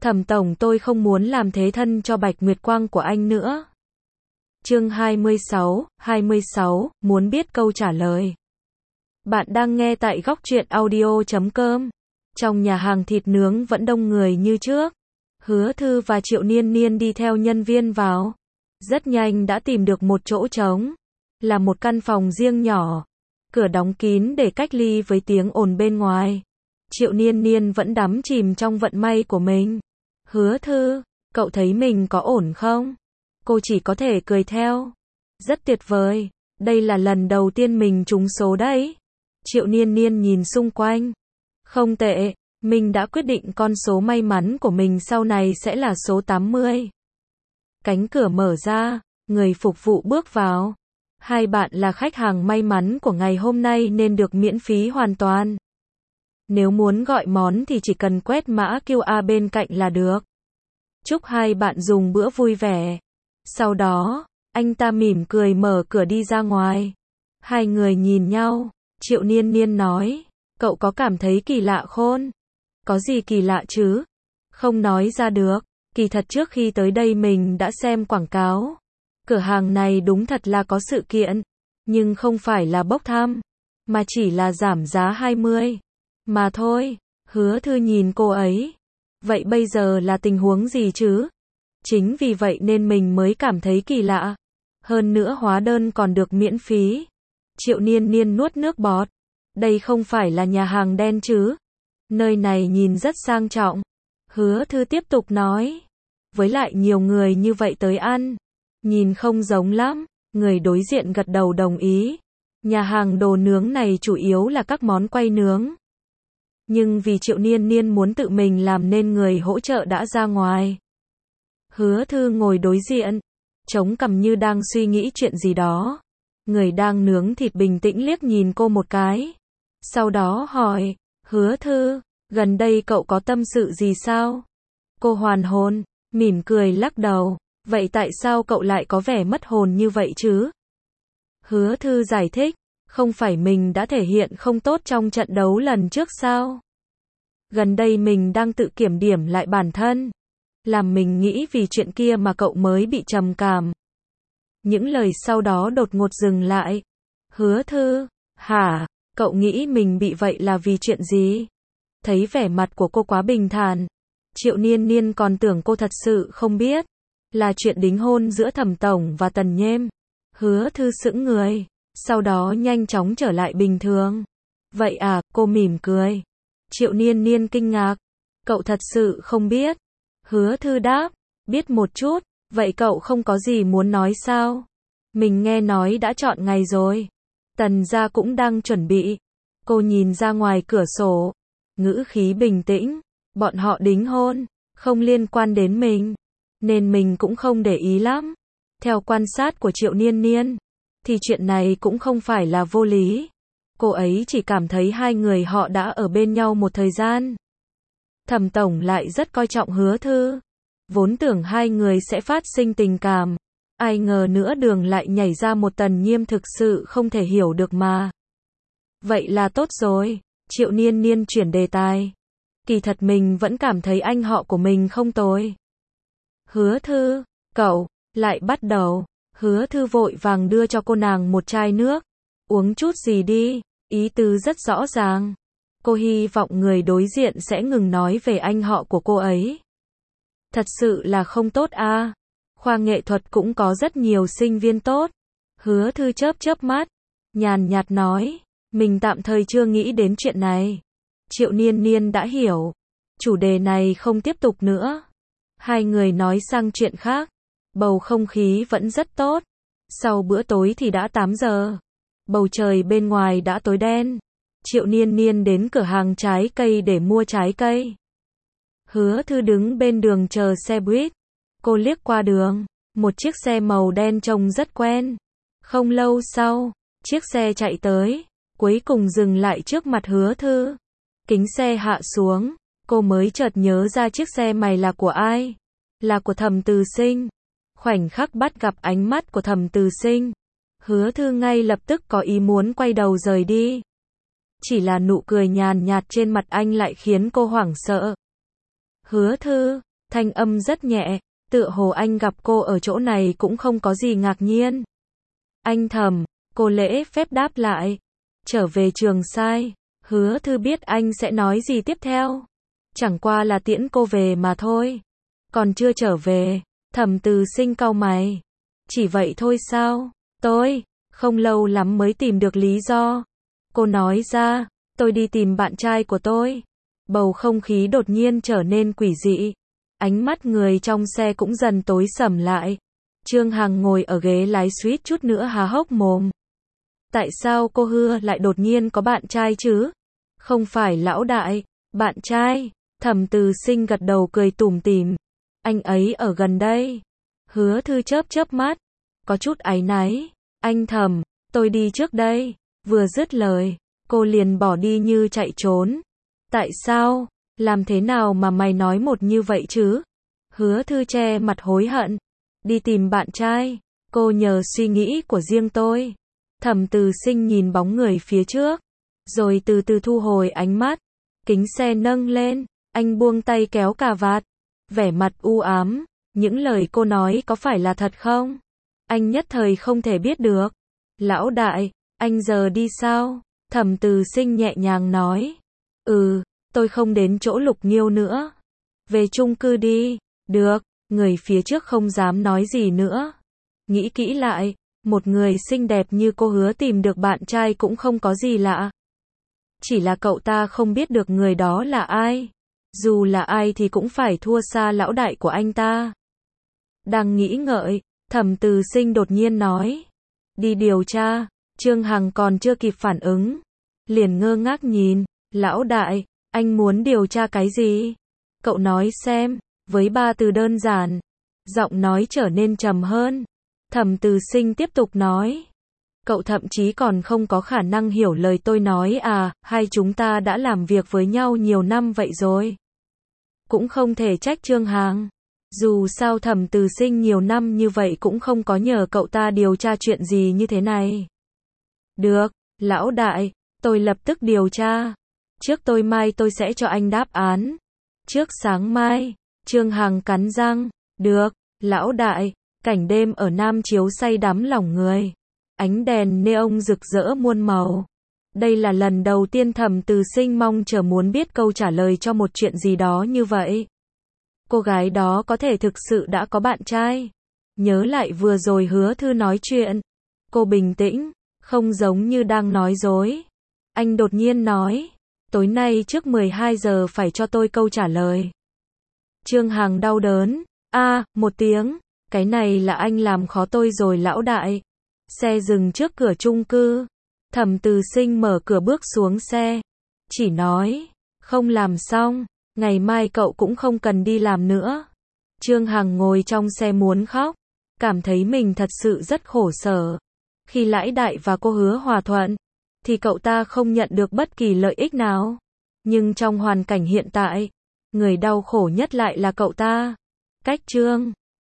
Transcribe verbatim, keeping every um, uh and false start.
Thẩm tổng, tôi không muốn làm thế thân cho Bạch Nguyệt Quang của anh nữa. Chương hai mươi sáu, hai mươi sáu, muốn biết câu trả lời. Bạn đang nghe tại góc truyện audio chấm com. Trong nhà hàng thịt nướng vẫn đông người như trước. Hứa Thư và Triệu Niên Niên đi theo nhân viên vào. Rất nhanh đã tìm được một chỗ trống. Là một căn phòng riêng nhỏ. Cửa đóng kín để cách ly với tiếng ồn bên ngoài. Triệu Niên Niên vẫn đắm chìm trong vận may của mình. Hứa Thư, cậu thấy mình có ổn không? Cô chỉ có thể cười theo. Rất tuyệt vời, đây là lần đầu tiên mình trúng số đấy. Triệu Niên Niên nhìn xung quanh. Không tệ, mình đã quyết định con số may mắn của mình sau này sẽ là số tám mươi. Cánh cửa mở ra, người phục vụ bước vào. Hai bạn là khách hàng may mắn của ngày hôm nay nên được miễn phí hoàn toàn. Nếu muốn gọi món thì chỉ cần quét mã quy rờ bên cạnh là được. Chúc hai bạn dùng bữa vui vẻ. Sau đó, anh ta mỉm cười mở cửa đi ra ngoài. Hai người nhìn nhau, Triệu Niên Niên nói, cậu có cảm thấy kỳ lạ khôn? Có gì kỳ lạ chứ? Không nói ra được, kỳ thật trước khi tới đây mình đã xem quảng cáo. Cửa hàng này đúng thật là có sự kiện, nhưng không phải là bốc thăm, mà chỉ là giảm giá hai mươi. Mà thôi, Hứa Thư nhìn cô ấy. Vậy bây giờ là tình huống gì chứ? Chính vì vậy nên mình mới cảm thấy kỳ lạ. Hơn nữa hóa đơn còn được miễn phí. Triệu Niên Niên nuốt nước bọt. Đây không phải là nhà hàng đen chứ? Nơi này nhìn rất sang trọng. Hứa Thư tiếp tục nói. Với lại nhiều người như vậy tới ăn. Nhìn không giống lắm. Người đối diện gật đầu đồng ý. Nhà hàng đồ nướng này chủ yếu là các món quay nướng. Nhưng vì Triệu Niên Niên muốn tự mình làm nên người hỗ trợ đã ra ngoài. Hứa Thư ngồi đối diện, chống cằm như đang suy nghĩ chuyện gì đó. Người đang nướng thịt bình tĩnh liếc nhìn cô một cái. Sau đó hỏi, Hứa Thư, gần đây cậu có tâm sự gì sao? Cô hoàn hồn, mỉm cười lắc đầu. Vậy tại sao cậu lại có vẻ mất hồn như vậy chứ? Hứa Thư giải thích, không phải mình đã thể hiện không tốt trong trận đấu lần trước sao? Gần đây mình đang tự kiểm điểm lại bản thân. Làm mình nghĩ vì chuyện kia mà cậu mới bị trầm cảm. Những lời sau đó đột ngột dừng lại. Hứa Thư, hả, cậu nghĩ mình bị vậy là vì chuyện gì? Thấy vẻ mặt của cô quá bình thản. Triệu Niên Niên còn tưởng cô thật sự không biết. Là chuyện đính hôn giữa Thẩm tổng và Tần Nhiêm. Hứa Thư sững người. Sau đó nhanh chóng trở lại bình thường. Vậy à, cô mỉm cười. Triệu Niên Niên kinh ngạc. Cậu thật sự không biết. Hứa Thư đáp, biết một chút. Vậy cậu không có gì muốn nói sao? Mình nghe nói đã chọn ngày rồi. Tần gia cũng đang chuẩn bị. Cô nhìn ra ngoài cửa sổ. Ngữ khí bình tĩnh. Bọn họ đính hôn. Không liên quan đến mình. Nên mình cũng không để ý lắm. Theo quan sát của Triệu Niên Niên. Thì chuyện này cũng không phải là vô lý. Cô ấy chỉ cảm thấy hai người họ đã ở bên nhau một thời gian. Thẩm tổng lại rất coi trọng Hứa Thư. Vốn tưởng hai người sẽ phát sinh tình cảm. Ai ngờ nữa đường lại nhảy ra một Tần Nhiêm thực sự không thể hiểu được mà. Vậy là tốt rồi. Triệu Niên Niên chuyển đề tài. Kỳ thật mình vẫn cảm thấy anh họ của mình không tồi. Hứa Thư, cậu, lại bắt đầu. Hứa Thư vội vàng đưa cho cô nàng một chai nước. Uống chút gì đi, ý tứ rất rõ ràng. Cô hy vọng người đối diện sẽ ngừng nói về anh họ của cô ấy. Thật sự là không tốt à. Khoa nghệ thuật cũng có rất nhiều sinh viên tốt. Hứa Thư chớp chớp mắt, nhàn nhạt nói, mình tạm thời chưa nghĩ đến chuyện này. Triệu Niên Niên đã hiểu. Chủ đề này không tiếp tục nữa. Hai người nói sang chuyện khác. Bầu không khí vẫn rất tốt. Sau bữa tối thì đã tám giờ. Bầu trời bên ngoài đã tối đen. Triệu Niên Niên đến cửa hàng trái cây để mua trái cây. Hứa Thư đứng bên đường chờ xe buýt. Cô liếc qua đường. Một chiếc xe màu đen trông rất quen. Không lâu sau, chiếc xe chạy tới. Cuối cùng dừng lại trước mặt Hứa Thư. Kính xe hạ xuống. Cô mới chợt nhớ ra chiếc xe này là của ai. Là của Thẩm Từ Sinh. Khoảnh khắc bắt gặp ánh mắt của Thẩm Từ Sinh. Hứa Thư ngay lập tức có ý muốn quay đầu rời đi. Chỉ là nụ cười nhàn nhạt trên mặt anh lại khiến cô hoảng sợ. Hứa Thư, thanh âm rất nhẹ, tựa hồ anh gặp cô ở chỗ này cũng không có gì ngạc nhiên. Anh thầm, cô lễ phép đáp lại. Trở về trường sai, Hứa Thư biết anh sẽ nói gì tiếp theo. Chẳng qua là tiễn cô về mà thôi. Còn chưa trở về, Thẩm Từ Sinh cau mày. Chỉ vậy thôi sao? Tôi, không lâu lắm mới tìm được lý do. Cô nói ra, tôi đi tìm bạn trai của tôi. Bầu không khí đột nhiên trở nên quỷ dị. Ánh mắt người trong xe cũng dần tối sầm lại. Trương Hằng ngồi ở ghế lái suýt chút nữa há hốc mồm. Tại sao cô Hứa lại đột nhiên có bạn trai chứ? Không phải lão đại, bạn trai. Thẩm Từ Sinh gật đầu cười tủm tỉm. Anh ấy ở gần đây. Hứa Thư chớp chớp mắt, có chút áy náy. Anh thầm, tôi đi trước đây. Vừa dứt lời, cô liền bỏ đi như chạy trốn. Tại sao? Làm thế nào mà mày nói một như vậy chứ? Hứa Thư che mặt hối hận. Đi tìm bạn trai. Cô nhờ suy nghĩ của riêng tôi. Thẩm Từ Sinh nhìn bóng người phía trước, rồi từ từ thu hồi ánh mắt. Kính xe nâng lên, anh buông tay kéo cà vạt. Vẻ mặt u ám, những lời cô nói có phải là thật không? Anh nhất thời không thể biết được. Lão đại, anh giờ đi sao? Thẩm Từ Sinh nhẹ nhàng nói. Ừ, tôi không đến chỗ Lục Nghiêu nữa. Về chung cư đi. Được, người phía trước không dám nói gì nữa. Nghĩ kỹ lại, một người xinh đẹp như cô Hứa tìm được bạn trai cũng không có gì lạ. Chỉ là cậu ta không biết được người đó là ai. Dù là ai thì cũng phải thua xa lão đại của anh ta. Đang nghĩ ngợi, Thẩm Từ Sinh đột nhiên nói. Đi điều tra. Trương Hằng còn chưa kịp phản ứng. Liền ngơ ngác nhìn. Lão đại, anh muốn điều tra cái gì? Cậu nói xem. Với ba từ đơn giản. Giọng nói trở nên trầm hơn. Thẩm Từ Sinh tiếp tục nói. Cậu thậm chí còn không có khả năng hiểu lời tôi nói à, hai chúng ta đã làm việc với nhau nhiều năm vậy rồi. Cũng không thể trách Trương Hằng. Dù sao Thẩm Từ Sinh nhiều năm như vậy cũng không có nhờ cậu ta điều tra chuyện gì như thế này. Được, lão đại, tôi lập tức điều tra. Trước tôi mai tôi sẽ cho anh đáp án. Trước sáng mai, Trương Hằng cắn răng. Được, lão đại, cảnh đêm ở Nam Chiếu say đắm lòng người. Ánh đèn neon rực rỡ muôn màu. Đây là lần đầu tiên Thẩm Từ Sinh mong chờ muốn biết câu trả lời cho một chuyện gì đó như vậy. Cô gái đó có thể thực sự đã có bạn trai. Nhớ lại vừa rồi Hứa Thư nói chuyện. Cô bình tĩnh, không giống như đang nói dối. Anh đột nhiên nói. Tối nay trước mười hai giờ phải cho tôi câu trả lời. Trương Hằng đau đớn. A, à, một tiếng. Cái này là anh làm khó tôi rồi lão đại. Xe dừng trước cửa chung cư. Thẩm Từ Sinh mở cửa bước xuống xe. Chỉ nói, không làm xong, ngày mai cậu cũng không cần đi làm nữa. Trương Hằng ngồi trong xe muốn khóc. Cảm thấy mình thật sự rất khổ sở. Khi Lãi Đại và cô Hứa hòa thuận, thì cậu ta không nhận được bất kỳ lợi ích nào. Nhưng trong hoàn cảnh hiện tại, người đau khổ nhất lại là cậu ta. Cách Trương